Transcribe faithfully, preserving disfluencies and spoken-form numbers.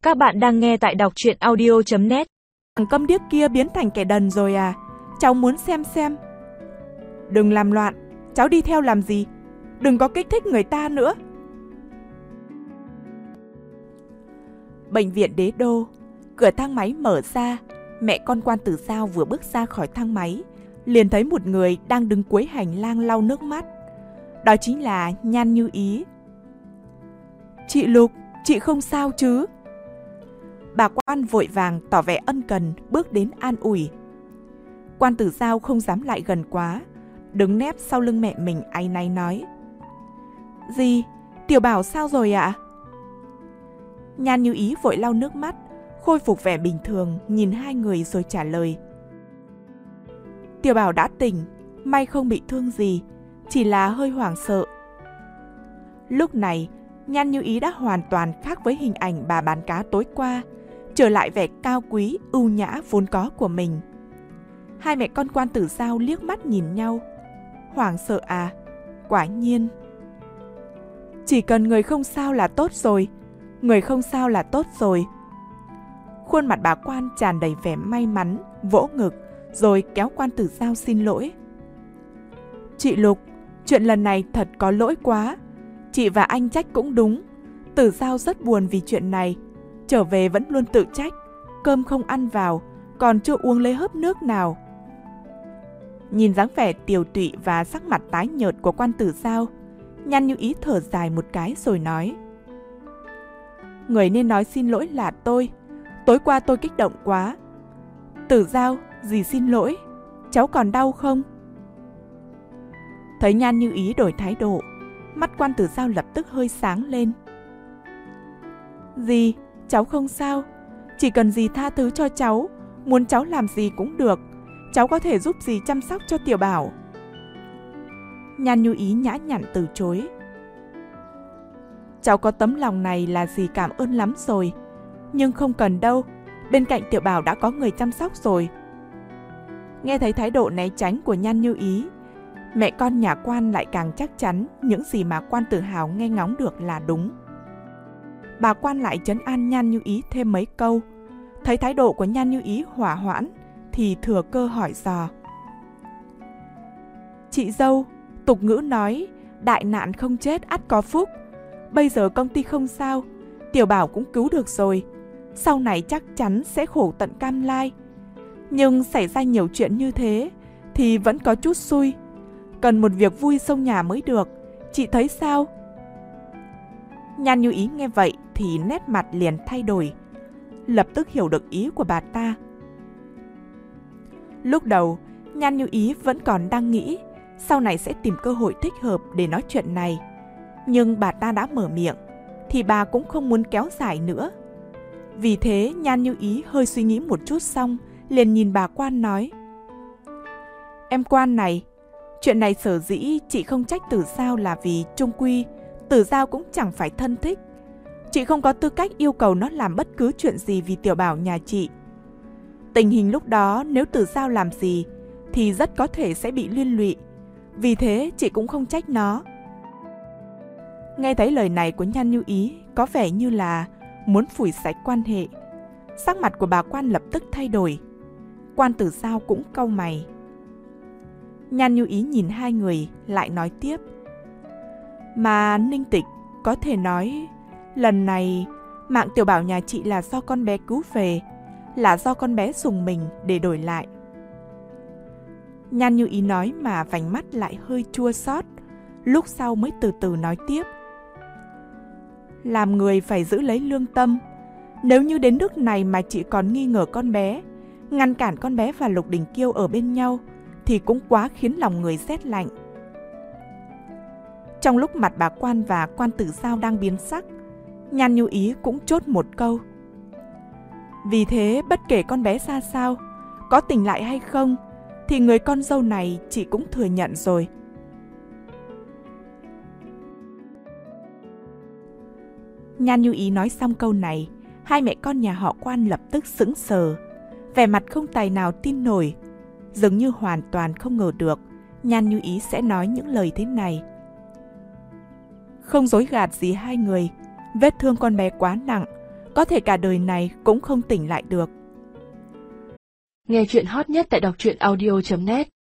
Các bạn đang nghe tại đọc truyện audio chấm net. Thằng câm điếc kia biến thành kẻ đần rồi à? Cháu muốn xem xem. Đừng làm loạn, cháu đi theo làm gì? Đừng có kích thích người ta nữa. Bệnh viện Đế Đô, cửa thang máy mở ra. Mẹ con Quan Tử Giao vừa bước ra khỏi thang máy, liền thấy một người đang đứng cuối hành lang lau nước mắt. Đó chính là Nhan Như Ý. Chị Lục, chị không sao chứ? Bà Quan vội vàng tỏ vẻ ân cần bước đến an ủi. Quan Tử Giao không dám lại gần quá, đứng nép sau lưng mẹ mình áy náy nói: Dì, Tiểu Bảo sao rồi ạ? Nhan Như Ý vội lau nước mắt, khôi phục vẻ bình thường, nhìn hai người rồi trả lời: Tiểu Bảo đã tỉnh, may không bị thương gì, chỉ là hơi hoảng sợ. Lúc này, Nhan Như Ý đã hoàn toàn khác với hình ảnh bà bán cá tối qua, trở lại vẻ cao quý, ưu nhã vốn có của mình. Hai mẹ con Quan Tử Giao liếc mắt nhìn nhau. Hoảng sợ à? Quả nhiên. Chỉ cần người không sao là tốt rồi, người không sao là tốt rồi. Khuôn mặt bà Quan tràn đầy vẻ may mắn, vỗ ngực, rồi kéo Quan Tử Giao xin lỗi. Chị Lục, chuyện lần này thật có lỗi quá. Chị và anh trách cũng đúng. Tử Giao rất buồn vì chuyện này. Trở về vẫn luôn tự trách, cơm không ăn vào, còn chưa uống lấy hớp nước nào. Nhìn dáng vẻ tiều tụy và sắc mặt tái nhợt của Quan Tử Giao, Nhan Như Ý thở dài một cái rồi nói: Người nên nói xin lỗi là tôi. Tối qua tôi kích động quá. Tử Giao, dì xin lỗi. Cháu còn đau không? Thấy Nhan Như Ý đổi thái độ, mắt Quan Tử Giao lập tức hơi sáng lên. Dì, cháu không sao. Chỉ cần dì tha thứ cho cháu, muốn cháu làm gì cũng được. Cháu có thể giúp dì chăm sóc cho Tiểu Bảo. Nhan Như Ý nhã nhặn từ chối. Cháu có tấm lòng này là dì cảm ơn lắm rồi. Nhưng không cần đâu, bên cạnh Tiểu Bảo đã có người chăm sóc rồi. Nghe thấy thái độ né tránh của Nhan Như Ý, mẹ con nhà Quan lại càng chắc chắn những gì mà Quan Tử Hào nghe ngóng được là đúng. Bà Quan lại trấn an Nhan Như Ý thêm mấy câu. Thấy thái độ của Nhan Như Ý hỏa hoãn thì thừa cơ hỏi dò: Chị dâu, tục ngữ nói đại nạn không chết ắt có phúc. Bây giờ công ty không sao, Tiểu Bảo cũng cứu được rồi, sau này chắc chắn sẽ khổ tận cam lai. Nhưng xảy ra nhiều chuyện như thế thì vẫn có chút xui. Cần một việc vui xông nhà mới được. Chị thấy sao? Nhan Như Ý nghe vậy thì nét mặt liền thay đổi, lập tức hiểu được ý của bà ta. Lúc đầu, Nhan Như Ý vẫn còn đang nghĩ sau này sẽ tìm cơ hội thích hợp để nói chuyện này. Nhưng bà ta đã mở miệng, thì bà cũng không muốn kéo dài nữa. Vì thế, Nhan Như Ý hơi suy nghĩ một chút xong, liền nhìn bà Quan nói: Em Quan này, chuyện này sở dĩ chị không trách Tử Giao là vì chung quy Tử Giao cũng chẳng phải thân thích. Chị không có tư cách yêu cầu nó làm bất cứ chuyện gì vì Tiểu Bảo nhà chị. Tình hình lúc đó nếu Tử Giao làm gì thì rất có thể sẽ bị liên lụy. Vì thế chị cũng không trách nó. Nghe thấy lời này của Nhan Như Ý có vẻ như là muốn phủi sạch quan hệ. Sắc mặt của bà Quan lập tức thay đổi. Quan Tử Giao cũng cau mày. Nhan Như Ý nhìn hai người lại nói tiếp: Mà Ninh Tịch, có thể nói lần này mạng Tiểu Bảo nhà chị là do con bé cứu về, là do con bé dùng mình để đổi lại. Nhan Như Ý nói mà vành mắt lại hơi chua xót, lúc sau mới từ từ nói tiếp: Làm người phải giữ lấy lương tâm. Nếu như đến nước này mà chị còn nghi ngờ con bé, ngăn cản con bé và Lục Đình Kiêu ở bên nhau, thì cũng quá khiến lòng người rét lạnh. Trong lúc mặt bà Quan và Quan Tử Giao đang biến sắc, Nhan Như Ý cũng chốt một câu: Vì thế bất kể con bé ra sao, có tỉnh lại hay không, thì người con dâu này chị cũng thừa nhận rồi. Nhan Như Ý nói xong câu này, hai mẹ con nhà họ Quan lập tức sững sờ, vẻ mặt không tài nào tin nổi, dường như hoàn toàn không ngờ được Nhan Như Ý sẽ nói những lời thế này. Không dối gạt gì hai người, vết thương con bé quá nặng, có thể cả đời này cũng không tỉnh lại được. Nghe chuyện hot nhất tại đọc truyện audio chấm net.